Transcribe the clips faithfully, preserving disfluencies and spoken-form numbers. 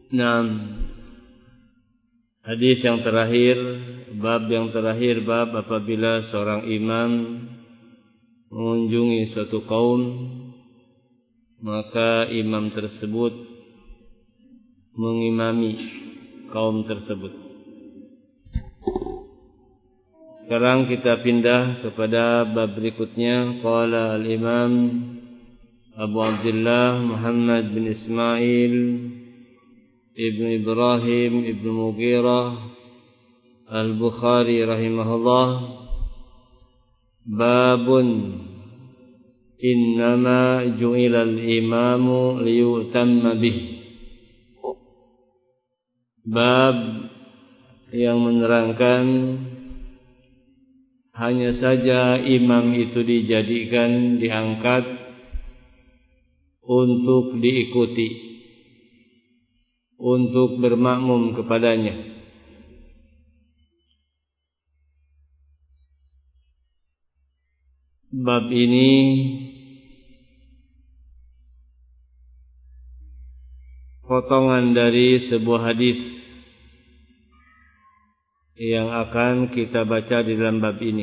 Nah, hadis yang terakhir, bab yang terakhir, bab apabila seorang imam mengunjungi suatu kaum, maka imam tersebut mengimami kaum tersebut. Sekarang kita pindah kepada bab berikutnya. Qala al-Imam Abu Abdullah Muhammad bin Ismail Ibn Ibrahim Ibn Mughirah Al-Bukhari rahimahullah, babun innama ju'ila al-imamu liyutamma bih. Bab yang menerangkan hanya saja imam itu dijadikan, diangkat untuk diikuti, untuk bermakmum kepadanya. Bab ini potongan dari sebuah hadis yang akan kita baca di dalam bab ini.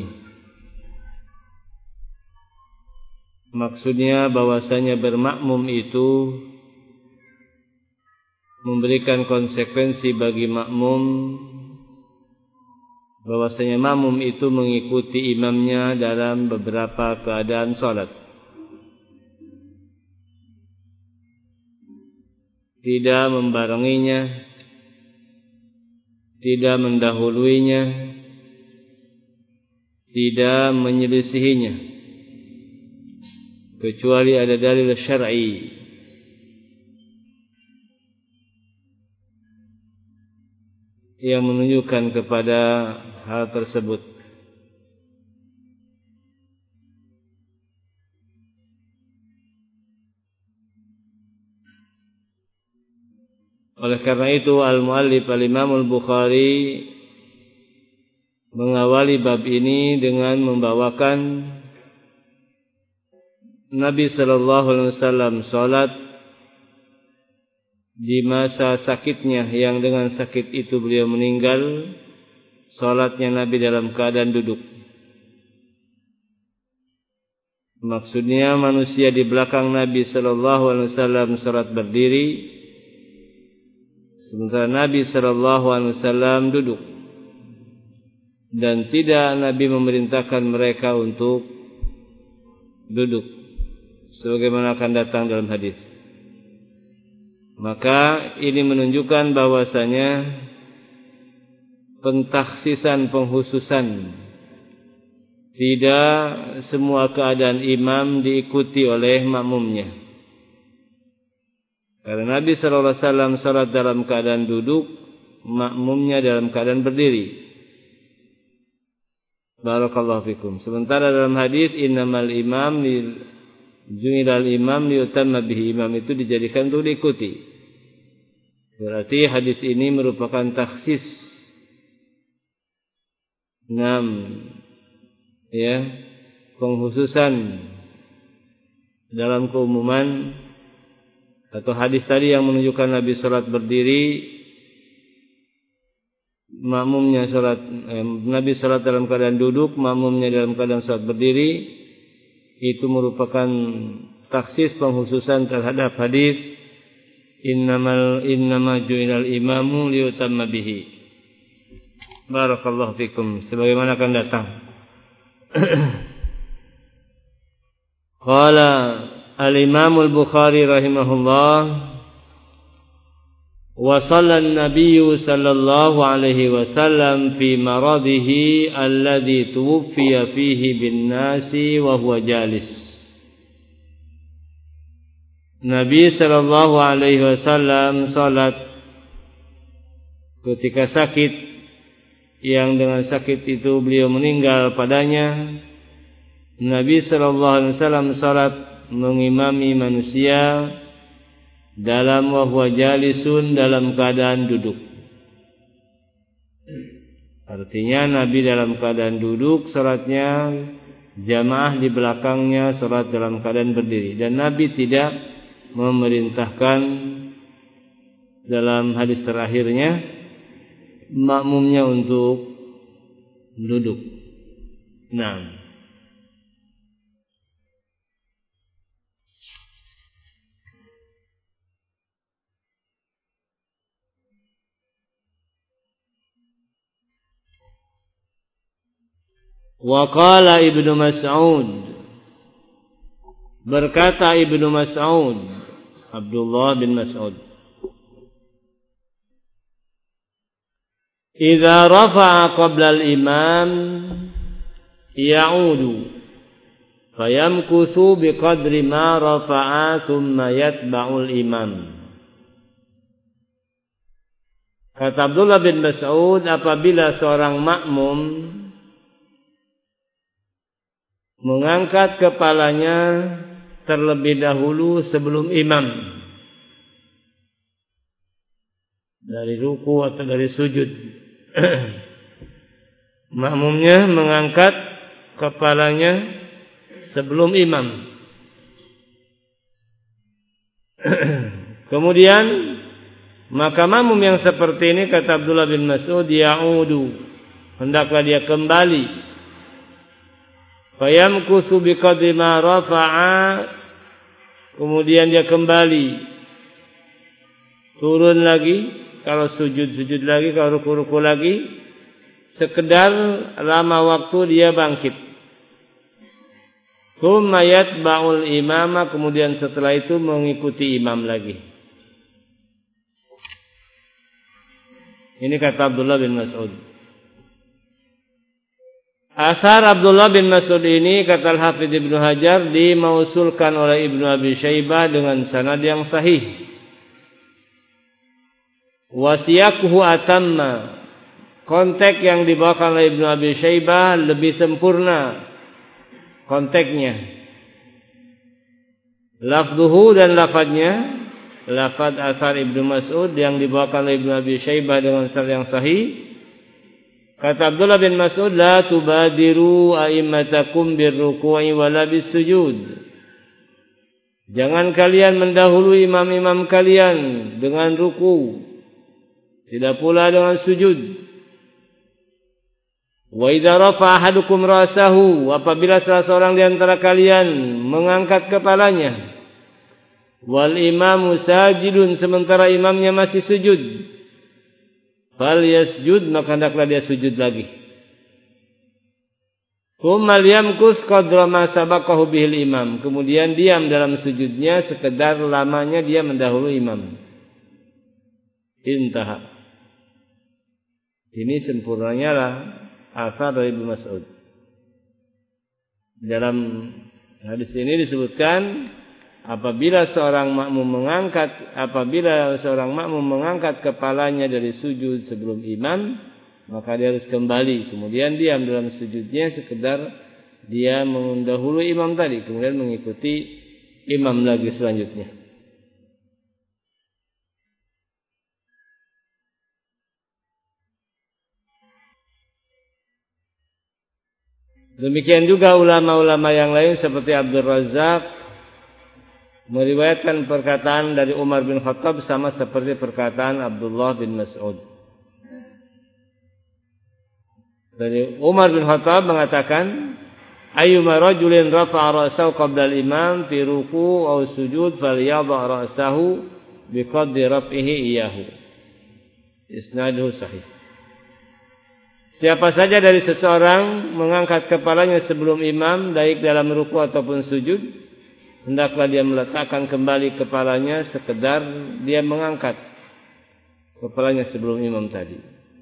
Maksudnya bahwasanya bermakmum itu memberikan konsekuensi bagi makmum, bahwasanya makmum itu mengikuti imamnya dalam beberapa keadaan salat. Tidak membarenginya, tidak mendahuluinya, tidak menyelisihinya, kecuali ada dalil syar'i yang menunjukkan kepada hal tersebut. Oleh karena itu al-muallif al-Imam al-Bukhari mengawali bab ini dengan membawakan Nabi sallallahu alaihi wasallam salat di masa sakitnya, yang dengan sakit itu beliau meninggal. Salatnya Nabi dalam keadaan duduk. Maksudnya manusia di belakang Nabi sallallahu alaihi wasallam salat berdiri, sementara Nabi sallallahu alaihi wasallam duduk, dan tidak Nabi memerintahkan mereka untuk duduk sebagaimana akan datang dalam hadis. Maka ini menunjukkan bahwasanya pentakhsisan, penghususan, tidak semua keadaan imam diikuti oleh makmumnya. Karena Nabi sallallahu alaihi wasallam salat dalam keadaan duduk, makmumnya dalam keadaan berdiri. Barakallahu fikum. Sementara dalam hadis innamal imam lil ju'ilal imam liyutamma bihi, imam itu dijadikan untuk diikuti. Berarti hadis ini merupakan takhsis. Enam, ya, penghususan dalam keumuman, atau hadis tadi yang menunjukkan Nabi salat berdiri, makmumnya salat, eh, Nabi salat dalam keadaan duduk, makmumnya dalam keadaan salat berdiri, itu merupakan taksis, penghususan terhadap hadis innamal innama ju'ilal imamu liyutamma bihi. Barakallahu fikum. Sebagaimana akan datang. Qala al-Imam al-Bukhari rahimahullah, wa shalla an-nabiy sallallahu alaihi wasallam fi maradihi alladhi tuwfiya fihi bin nasi wa huwa jalis. Nabi sallallahu alaihi wasallam salat ketika sakit, yang dengan sakit itu beliau meninggal padanya. Nabi sallallahu alaihi wasallam salat mengimami manusia dalam wa huwa jalisun, dalam keadaan duduk. Artinya Nabi dalam keadaan duduk salatnya, jamaah di belakangnya salat dalam keadaan berdiri, dan Nabi tidak memerintahkan dalam hadis terakhirnya makmumnya untuk duduk. Nah, wa qala Ibnu Mas'ud, berkata Ibnu Mas'ud, Abdullah bin Mas'ud, idza rafa'a qabla al-imam ya'udu fayamkuthu biqadri ma rafa'a thumma yatba'u al-imam. Kata Abdullah bin Mas'ud, apabila seorang makmum mengangkat kepalanya terlebih dahulu sebelum imam dari ruku atau dari sujud, makmumnya mengangkat kepalanya sebelum imam. Kemudian maka makmum yang seperti ini, kata Abdullah bin Mas'ud, ya'udu, hendaklah dia kembali, fayamkuthu biqadri ma rafa'a, kemudian dia kembali, turun lagi, kalau sujud sujud lagi, kalau ruku ruku lagi, sekedar lama waktu dia bangkit. Tsumma yatba'ul imama, kemudian setelah itu mengikuti imam lagi. Ini kata Abdullah bin Mas'ud. Asar Abdullah bin Mas'ud ini, kata Al-Hafidz Ibnu Hajar, dimausulkan oleh Ibnu Abi Syaibah dengan sanad yang sahih. Wasiyakuhu atamma, konteks yang dibawakan oleh Ibnu Abi Syaibah lebih sempurna konteksnya. Lafzuhu dan lafadznya, lafadz asar Ibnu Mas'ud yang dibawakan oleh Ibnu Abi Syaibah dengan sanad yang sahih. Kata Abdullah bin Mas'ud, la tubadiru a'immatakum birruku'i wala bisujud. Jangan kalian mendahului imam-imam kalian dengan ruku, tidak pula dengan sujud. Wa idza rafa'a ahadukum ra'sahu, apabila salah seorang di antara kalian mengangkat kepalanya, wal imamu sajidun, sementara imamnya masih sujud, fal yasjud, maka hendaklah dia sujud lagi. Tsumma liyamkus qadra ma sabaqahu bihil imam, kemudian diam dalam sujudnya sekedar lamanya dia mendahului imam. Intaha. Ini sempurnanya lah asar dari Ibnu Mas'ud. Dalam hadis ini disebutkan, apabila seorang makmum mengangkat apabila seorang makmum mengangkat kepalanya dari sujud sebelum imam, maka dia harus kembali, kemudian diam dalam sujudnya sekedar dia mendahului imam tadi, kemudian mengikuti imam lagi selanjutnya. Demikian juga ulama-ulama yang lain seperti Abdul Razak meriwayatkan perkataan dari Umar bin Khattab sama seperti perkataan Abdullah bin Mas'ud. Dari Umar bin Khattab mengatakan, ayyuma rajulin rafa'a ra'sahu qabla al-imam fi ruku' aw sujud falyadha' ra'sahu biqadri raf'ihi iyyahu. Isnaduhu sahih. Siapa saja dari seseorang mengangkat kepalanya sebelum imam, baik dalam ruku' ataupun sujud, hendaklah dia meletakkan kembali kepalanya sekedar dia mengangkat kepalanya sebelum imam tadi.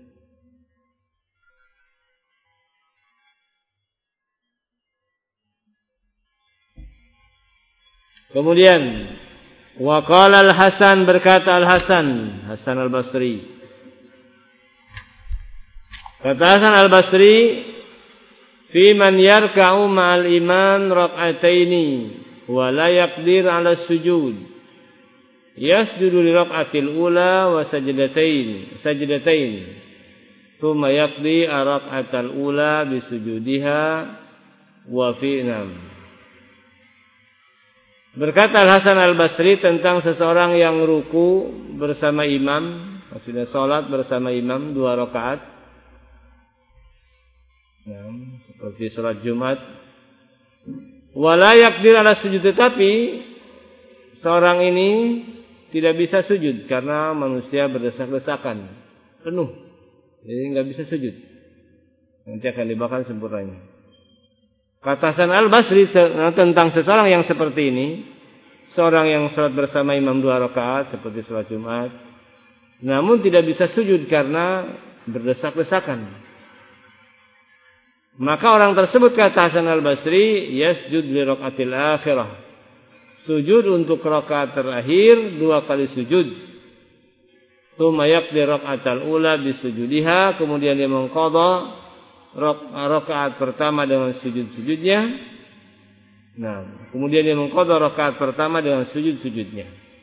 Kemudian wa qala al-Hasan, berkata al-Hasan, Hasan al-Basri, kata Hasan al-Basri, fi man yarka'u ma'al imam rak'ataini wa la yaqdir 'ala sujud yasjudu li rak'atil ula wa sajdatain sajdatain thumma yaqdi rak'atal ula bi sujudiha wa fi nam. Berkata Al-Hasan Al-Basri tentang seseorang yang ruku bersama imam, maksudnya salat bersama imam dua rakaat. Ya, seperti salat Jumat. Wala yaqdir ala sujud, tetapi seorang ini tidak bisa sujud karena manusia berdesak-desakan penuh. Jadi enggak bisa sujud. Nanti akan dibakar sempurnanya. Kata Hasan Al-Basri tentang seseorang yang seperti ini, seorang yang salat bersama imam dua rakaat seperti salat Jumat, namun tidak bisa sujud karena berdesak-desakan. Maka orang tersebut, kata Hasan Al-Basri, yasjud li rakaatil akhirah. Sujud untuk rakaat terakhir, dua kali sujud. Tsumma yaqdi rakaatal ula bisujudiha, kemudian dia mengqadha rakaat pertama dengan sujud-sujudnya. Nah, kemudian dia mengqadha rakaat pertama dengan sujud-sujudnya.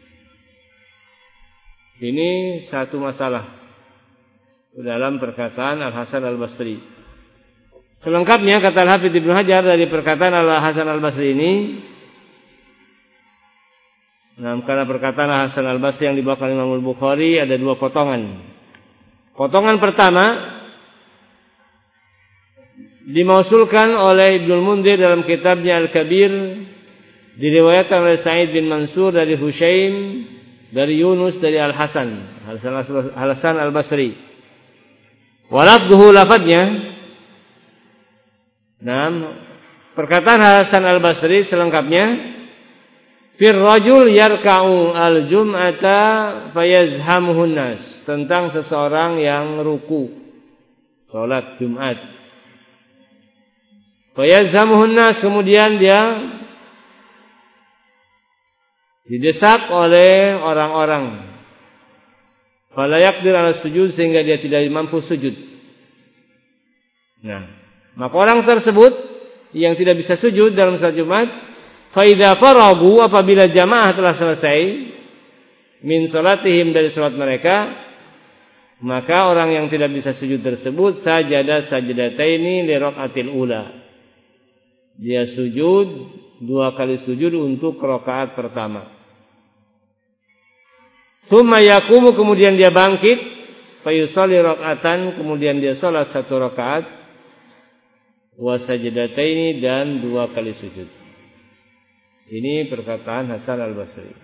Ini satu masalah dalam perkataan Al-Hasan Al-Basri. Selengkapnya kata Al-Hafidz Ibnu Hajar dari perkataan Al-Hasan Al-Basri ini, nah, karena perkataan Al-Hasan Al-Basri yang dibawakan Imam Al-Bukhari ada dua potongan. Potongan pertama dimausulkan oleh Ibnu Munzir dalam kitabnya Al-Kabir, diriwayatkan oleh Sa'id bin Mansur dari Hushaim, dari Yunus, dari Al-Hasan Al-Hasan Al-Basri. Walabduhu, lafadznya, nah, perkataan Hasan Al-Basri selengkapnya, fir rajul yarka'u al-jum'ata fayazhamuhun nas, tentang seseorang yang ruku salat Jumat. Fayazhamuhun nas, kemudian dia didesak oleh orang-orang. Fala yaqdir ala sujud, sehingga dia tidak mampu sujud. Nah, maka orang tersebut yang tidak bisa sujud dalam salat Jumat, fa idza faragu, apabila jamaah telah selesai min salatihim, dari salat mereka, maka orang yang tidak bisa sujud tersebut sajada sajdataini li rakaatil ula. Dia sujud dua kali sujud untuk rakaat pertama. Tsumma yaqumu, kemudian dia bangkit, fa yusalli rakaatan, kemudian dia salat satu rakaat, wa sajdataini, dan dua kali sujud. Ini perkataan Hasan Al-Basri.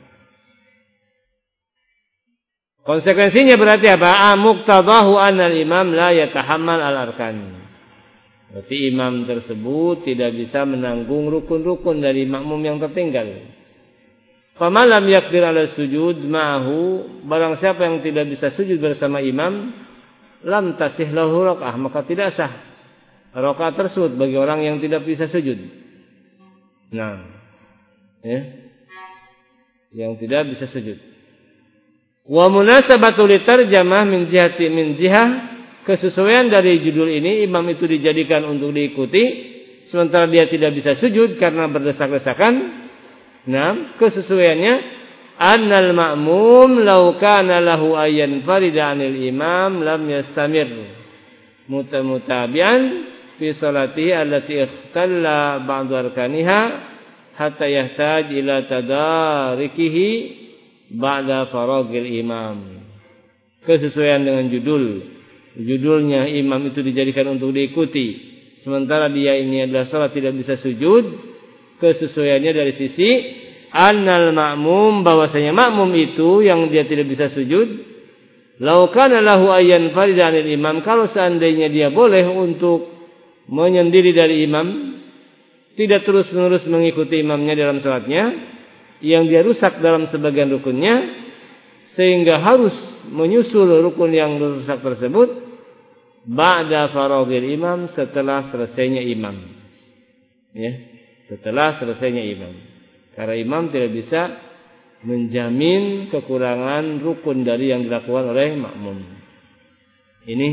Konsekuensinya berarti apa? Muqtadahu anna al-imam la yatahammal al-arkan. Berarti imam tersebut tidak bisa menanggung rukun-rukun dari makmum yang tertinggal. Faman lam yaqdir ala sujud ma'ahu, barang siapa yang tidak bisa sujud bersama imam, lam tasih lahu rakaah, maka tidak sah rakaat tersebut bagi orang yang tidak bisa sujud. Nah, ya, yang tidak bisa sujud. Wa munasabatu litarjamah min jihati min jihah, kesesuaian dari judul ini, imam itu dijadikan untuk diikuti, sementara dia tidak bisa sujud karena berdesak-desakan. Nah, kesesuaiannya, annal ma'mum law kana lahu ayyan farida 'anil imam lam yastamir mutamutabian fi salatihi allati ikhtalla ba'd arkaniha hatta yahtaj ila tadarikihi ba'da faragil imam. Kesesuaian dengan judul. Judulnya imam itu dijadikan untuk diikuti, sementara dia ini adalah salat tidak bisa sujud. Kesesuaiannya dari sisi annal ma'mum, bahwasanya makmum itu yang dia tidak bisa sujud, law kana lahu ayyan farida 'anil imam, kalau seandainya dia boleh untuk menyendiri dari imam, tidak terus-menerus mengikuti imamnya dalam salatnya yang dia rusak dalam sebagian rukunnya, sehingga harus menyusul rukun yang rusak tersebut ba'da faragil imam, setelah selesainya imam. Ya, setelah selesainya imam. Karena imam tidak bisa menjamin kekurangan rukun dari yang dilakukan oleh makmum. Ini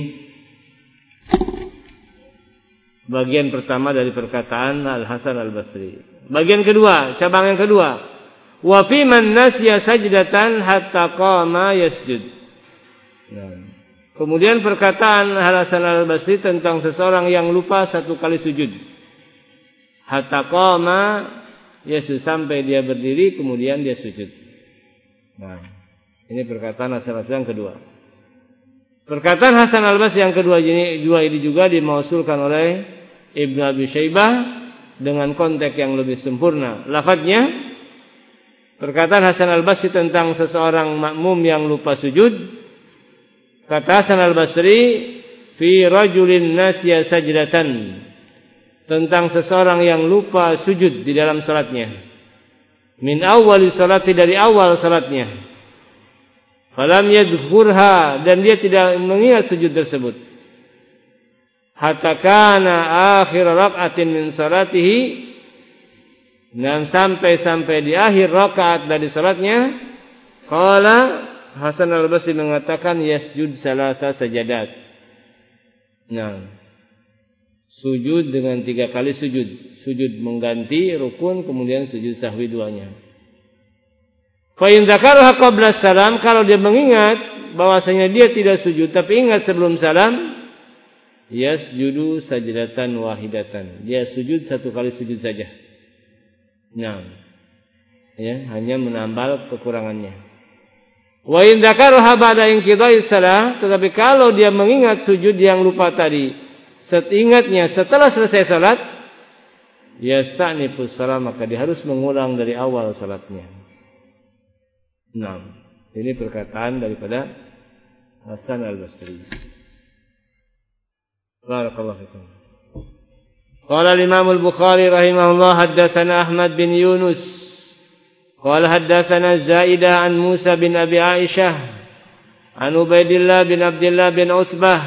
bagian pertama dari perkataan Al-Hasan Al-Basri. Bagian kedua, cabang yang kedua, wa fi man nasiya sajdatan hatta qama yasjud. Nah, kemudian perkataan Al-Hasan Al-Basri tentang seseorang yang lupa satu kali sujud. Hatta qama yaitu sampai dia berdiri kemudian dia sujud. Nah, ini perkataan Hasan al-Basri yang kedua. Perkataan Hasan al-Basri yang kedua ini, dua ini juga dimausulkan oleh Ibnu Abi Syaibah dengan konteks yang lebih sempurna. Lafadznya, perkataan Hasan al-Basri tentang seseorang makmum yang lupa sujud, kata Hasan al-Basri, fi rajulin nasiya sajdatan, tentang seseorang yang lupa sujud di dalam salatnya. Min awwali salati, dari awal salatnya. Falam yadhkurha, dan dia tidak mengingat sujud tersebut. Hatta kana akhir rak'atin min salatihi, dan sampai-sampai di akhir rakaat dari salatnya, qala Hasan al-Basri mengatakan yasjud salasa sajadat. Nah, sujud dengan tiga kali sujud. Sujud mengganti rukun, kemudian sujud sahwi duanya. Fa in dzakaraha qabla salam, kalau dia mengingat bahwasanya dia tidak sujud tapi ingat sebelum salam, yasjudu sajdatan wahidatan. Dia sujud satu kali sujud saja. Nah, ya, hanya menambal kekurangannya. Wa in dzakaraha ba'da inqidha'i shalah, tetapi kalau dia mengingat sujud yang lupa tadi, setingatnya setelah selesai salat, yasta'nifus salam, maka dia harus mengulang dari awal salatnya. Nah, ini perkataan daripada Hasan al-Basri. Barakallahu fikum. Qala al-Imam al-Bukhari rahimahullah, haddatsana Ahmad bin Yunus qala haddatsana Zaidah an Musa bin Abi Aisyah an Ubaidillah bin Abdullah bin Utsbah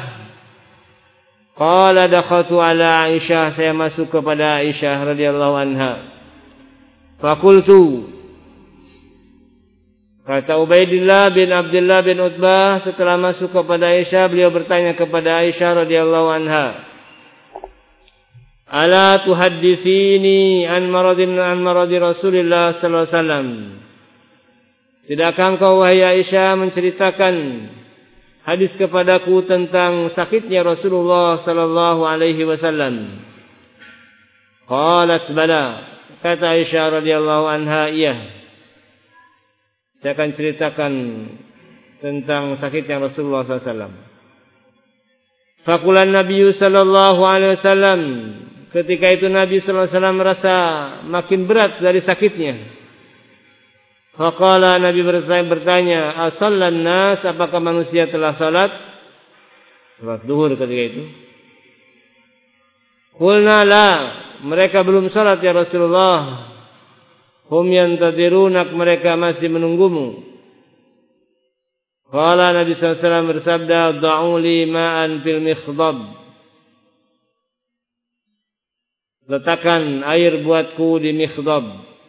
qala dakhaltu ala Aisyah, saya masuk kepada Aisyah radhiyallahu anha. Faqultu, kata Ubaidillah bin Abdullah bin Utsbah setelah masuk kepada Aisyah, beliau bertanya kepada Aisyah radhiyallahu anha, ala tuhadditsini an maradin an maradi Rasulillah sallallahu alaihi wasallam, tidakkah engkau wahai Aisyah menceritakan hadis kepadaku tentang sakitnya Rasulullah sallallahu alaihi wasallam? Qalat bala, kata Aisyah radhiyallahu anha, iya, saya akan ceritakan tentang sakitnya Rasulullah sallallahu alaihi wasallam. Faqulan Nabi sallallahu alaihi wasallam, ketika itu Nabi sallallahu alaihi wasallam merasa makin berat dari sakitnya. Faqala, Nabi bertanya, asallan nas, apakah manusia telah salat? Salat zuhur ketika itu. Qulna la, mereka belum salat ya Rasulullah. Hum yantadirunak, mereka masih menunggumu. Qala, Nabi sallallahu alaihi wasallam bersabda, da'u li ma'an fil mikhdab, letakkan air buatku di mikhdab.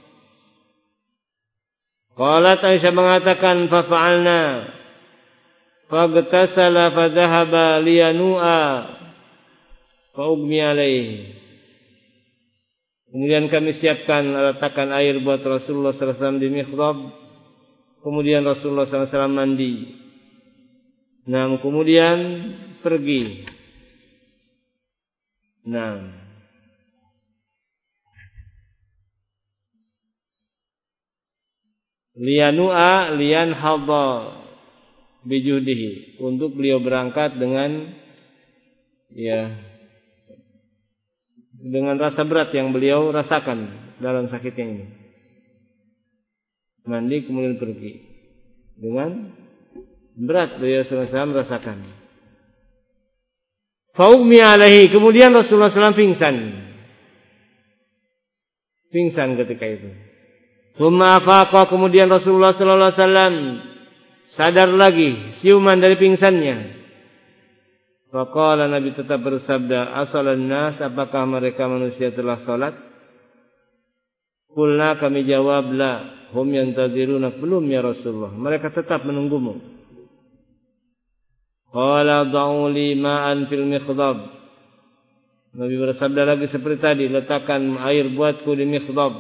Qalat, Aisyah mengatakan, fafa'alna, faghtasala fadhahaba liyanu'a fa'ugmi alaihi. Kemudian kami siapkan, letakkan air buat Rasulullah sallallahu alaihi wasallam di mikhdab. Kemudian Rasulullah sallallahu alaihi wasallam mandi. Nah, kemudian pergi. Nah, liyanu'a liyan hadha bijudihi, untuk beliau berangkat dengan ya dengan rasa berat yang beliau rasakan dalam sakitnya ini. Mandi kemudian pergi dengan berat, beliau sallallahu alaihi wasallam merasakan. Faugmi alaihi, kemudian Rasulullah sallallahu alaihi wasallam pingsan. Pingsan ketika itu. Tsumma afaqa, kemudian Rasulullah sallallahu alaihi wasallam sadar lagi, siuman dari pingsannya. Faqala, Nabi tetap bersabda, asalan nas, apakah mereka manusia telah salat? Qulna, kami jawab, la, hum yantaziruna, belum ya Rasulullah, mereka tetap menunggumu. Qala da'u li ma'an fil mikhdab, Nabi bersabda lagi seperti tadi, letakkan air buatku di mikhdab.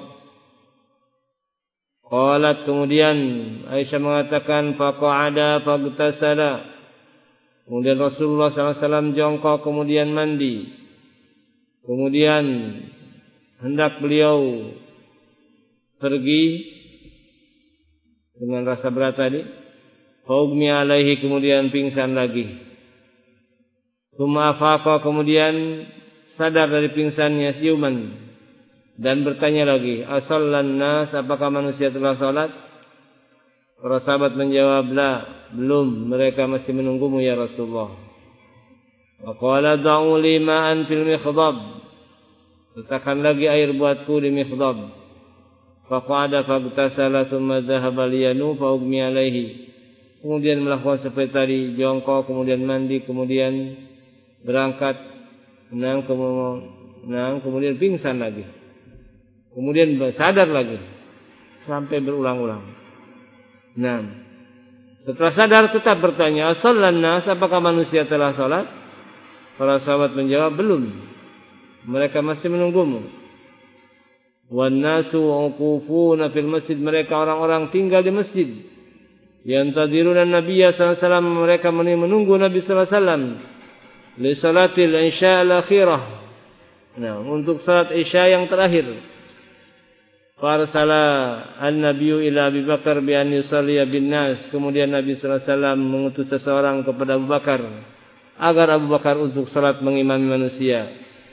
Qalat, kemudian Aisyah mengatakan, faqa'ada faghtasala, kemudian Rasulullah sallallahu alaihi wasallam jongkok kemudian mandi. Kemudian hendak beliau pergi dengan rasa berat tadi. Faugmi alaihi, kemudian pingsan lagi. Tsumma afaqa, kemudian sadar dari pingsannya siuman dan bertanya lagi, asallan nas, apakah manusia telah salat? Para sahabat menjawab, la, belum, mereka masih menunggumu ya Rasulullah. Wa qala da'u li ma'an fil mikhdab, letakkan lagi air buatku di mikhdab. Faqada fagtasala thumma dhahaba liyanu faugmi alaihi, kemudian melakukan seperti tadi, jongkok, kemudian mandi, kemudian berangkat, menang, menang, kemudian pingsan lagi, kemudian sadar lagi, sampai berulang-ulang. Nah, setelah sadar tetap bertanya, asallan nas, apakah manusia telah salat? Para sahabat menjawab, belum, mereka masih menunggumu. Wan nasu uqufuna fil masjid, mereka orang-orang tinggal di masjid. Yantadiruna Nabiyya sallallahu alaihi wasallam, mereka menunggu Nabi sallallahu alaihi wasallam li salatil isya al-akhirah. Nah, untuk salat isya yang terakhir. Farsala an-nabiyyu ila Abi Bakar bi an yusalliya bin nas, kemudian Nabi sallallahu alaihi wasallam mengutus seseorang kepada Abu Bakar agar Abu Bakar untuk salat mengimami manusia.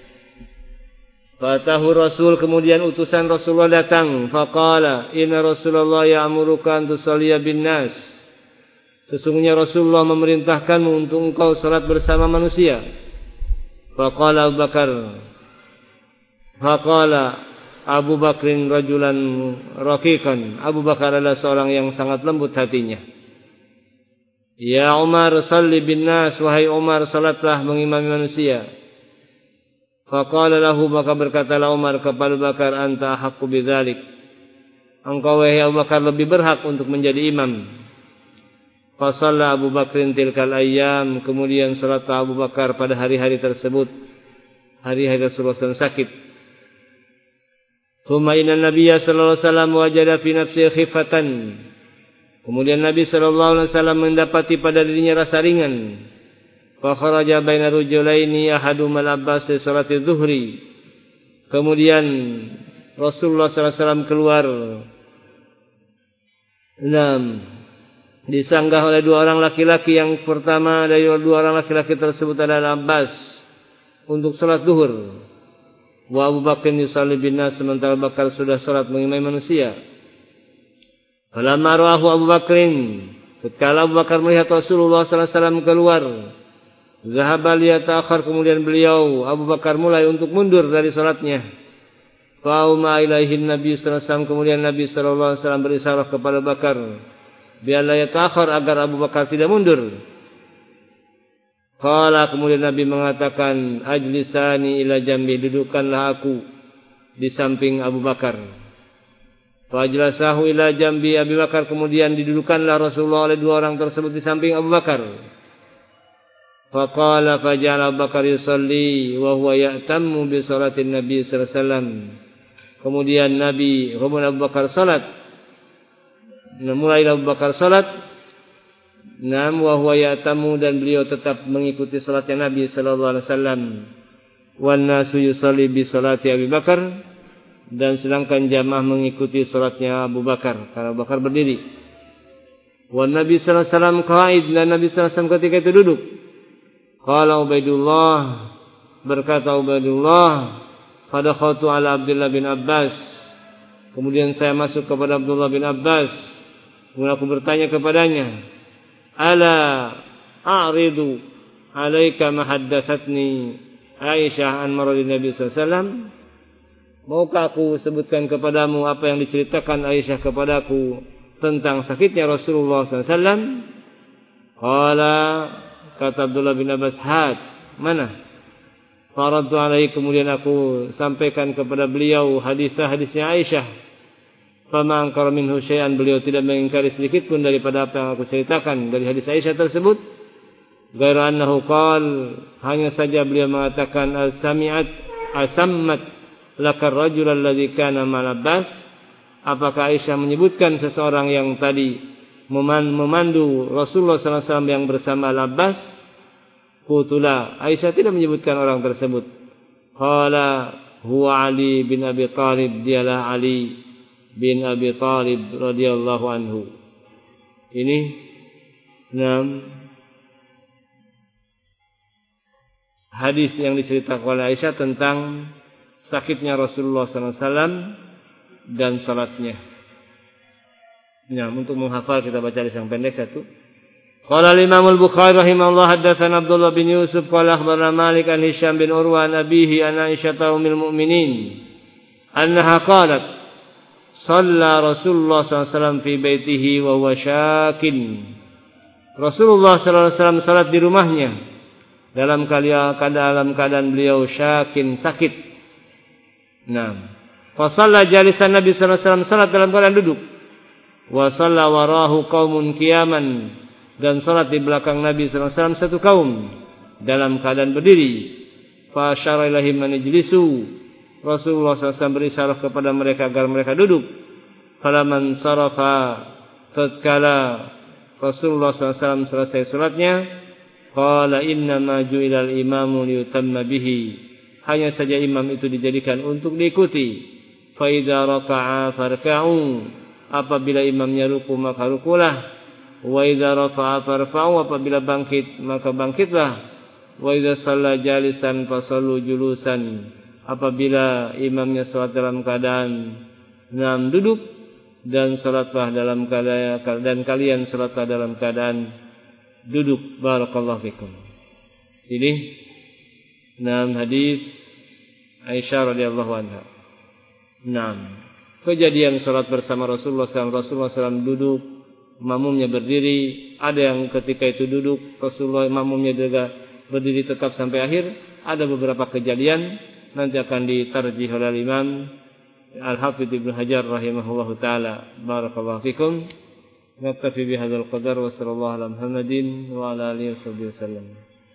Fatahu Rasul, kemudian utusan Rasulullah datang. Faqala inna Rasulullah ya'muruka an tusalliya bin nas, sesungguhnya Rasulullah memerintahkanmu untuk engkau salat bersama manusia. Faqala Abu Bakar, Faqala Abu Bakrin rajulan raqiqan, Abu Bakar adalah seorang yang sangat lembut hatinya. Ya Umar, salli bin nas, wahai Umar, salatlah mengimami manusia. Faqala lahu, maka berkatalah Umar kepada Abu Bakar, anta haqqu bidzalik, engkau wahai Abu Bakar lebih berhak untuk menjadi imam. Fasalla Abu Bakrin tilkal ayyam, kemudian salat Abu Bakar pada hari-hari tersebut, hari-hari Rasulullah sedang sakit. Tsumma inna Nabiyya sallallahu alaihi wasallam wajada fi nafsihi khifatan, kemudian Nabi sallallahu alaihi wasallam mendapati pada dirinya rasa ringan. Fa kharaja baina rajulaini ahaduma al-Abbas fi salati dzuhri, kemudian Rasulullah sallallahu alaihi wasallam keluar, enam, disanggah oleh dua orang laki-laki. Yang pertama dari dua orang laki-laki tersebut adalah Abbas untuk salat zuhur. Wa Abu Bakar yusalli bin nas, sementara Abu Bakar sudah salat mengimami manusia. Falamma ra'ahu Abu Bakrin, ketika Abu Bakar melihat Rasulullah sallallahu alaihi wasallam keluar, zahaba liyata'akhir, kemudian beliau Abu Bakar mulai untuk mundur dari salatnya. Fa'uma ilaihin Nabi sallallahu alaihi wasallam, kemudian Nabi sallallahu alaihi wasallam berisyarah kepada Abu Bakar biar la yata'akhir, agar Abu Bakar tidak mundur. Qala, kemudian Nabi mengatakan, ajlisani ila jambi, dudukkanlah aku di samping Abu Bakar. Fajlasahu ila jambi Abu Bakar, kemudian didudukkanlah Rasulullah oleh dua orang tersebut di samping Abu Bakar. Faqala faja'ala Abu Bakar yusalli wa huwa ya'tammu bi salatin Nabi sallallahu alaihi wasallam. Kemudian Nabi, kemudian Abu Bakar salat. Mulai Abu Bakar salat, nam wa huwa ya'tammu, dan beliau tetap mengikuti salatnya Nabi sallallahu alaihi wasallam. Wan nasu yusalli bi salati Abu Bakar, dan sedangkan jamaah mengikuti salatnya Abu Bakar karena Abu Bakar berdiri. Wan Nabi sallallahu alaihi wasallam qa'id, dan Nabi sallallahu alaihi wasallam ketika itu duduk. Qala Ubaidullah, berkata Ubaidullah, fadakhaltu ala Abdullah bin Abbas, kemudian saya masuk kepada Abdullah bin Abbas, kemudian aku bertanya kepadanya, ala a'ridu alaika ma haddatsatni Aisyah an maradi Nabi sallallahu alaihi wasallam, maukah aku sebutkan kepadamu apa yang diceritakan Aisyah kepadaku tentang sakitnya Rasulullah sallallahu alaihi wasallam? Qala, kata Abdullah bin Abbas, had, mana? Faradtu alaihi, kemudian aku sampaikan kepada beliau hadis-hadisnya Aisyah. Fama angkara minhu syai'an, beliau tidak mengingkari sedikit pun daripada apa yang aku ceritakan dari hadis Aisyah tersebut. Ghairu annahu qal, hanya saja beliau mengatakan, as-sami'at asammat lakar rajul alladhi kana ma'al Abbas, apakah Aisyah menyebutkan seseorang yang tadi memandu Rasulullah sallallahu alaihi wasallam yang bersama Al-Abbas? Qutula, Aisyah tidak menyebutkan orang tersebut. Qala huwa Ali bin Abi Thalib, dialah Ali bin Abi Thalib radhiyallahu anhu. Ini enam hadis yang diceritakan oleh Aisyah tentang sakitnya Rasulullah sallallahu alaihi wasallam dan salatnya. Nah, untuk menghafal kita baca hadis yang pendek satu. Qala al-Imam al-Bukhari rahimahullah haddatsana Abdullah bin Yusuf qala akhbarana Malik an Hisham bin Urwa an abihi an Aisyah ummul mu'minin annaha qalat shalla Rasulullah sallallahu alaihi wasallam fi baitihi wa huwa syakin. Rasulullah sallallahu alaihi wasallam salat di rumahnya dalam keadaan dalam keadaan beliau syakin sakit. Nah, fa shalla jalisan Nabi sallallahu alaihi wasallam salat dalam keadaan duduk. Wa shalla warahu qaumun qiyaman, dan salat di belakang Nabi sallallahu alaihi wasallam satu kaum dalam keadaan berdiri. Fa asyara ilaihim an ijlisu. Rasulullah sallallahu alaihi wasallam berisyarah kepada mereka agar mereka duduk. Falaman sarafa, tatkala Rasulullah sallallahu alaihi wasallam selesai salatnya, qala inna ma ju'ilal imamu liyutamma bihi. Hanya saja imam itu dijadikan untuk diikuti. Fa idza raka'a farka'u. Apabila imamnya ruku maka rukulah. Wa idza rafa'a farfa'u. Apabila bangkit maka bangkitlah. Wa idza shalla jalisan fasallu julusan. Apabila imamnya salat dalam keadaan enam duduk, dan salatlah dalam keadaan dan kalian salatlah dalam keadaan duduk. Barakallahu fikum. Ini enam hadis Aisyah radhiyallahu anha. enam kejadian salat bersama Rasulullah sallallahu alaihi wasallam. Rasulullah sallallahu alaihi wasallam duduk, makmumnya berdiri. Ada yang ketika itu duduk, Rasulullah makmumnya juga berdiri tetap sampai akhir. Ada beberapa kejadian nanti akan ditarjih oleh Imam Al-Hafidz Ibnu Hajar rahimahullahu taala. Barakallahu fikum. Naktafi bihadzal qadar wa sallallahu ala Muhammadin wa ala alihi wasallam.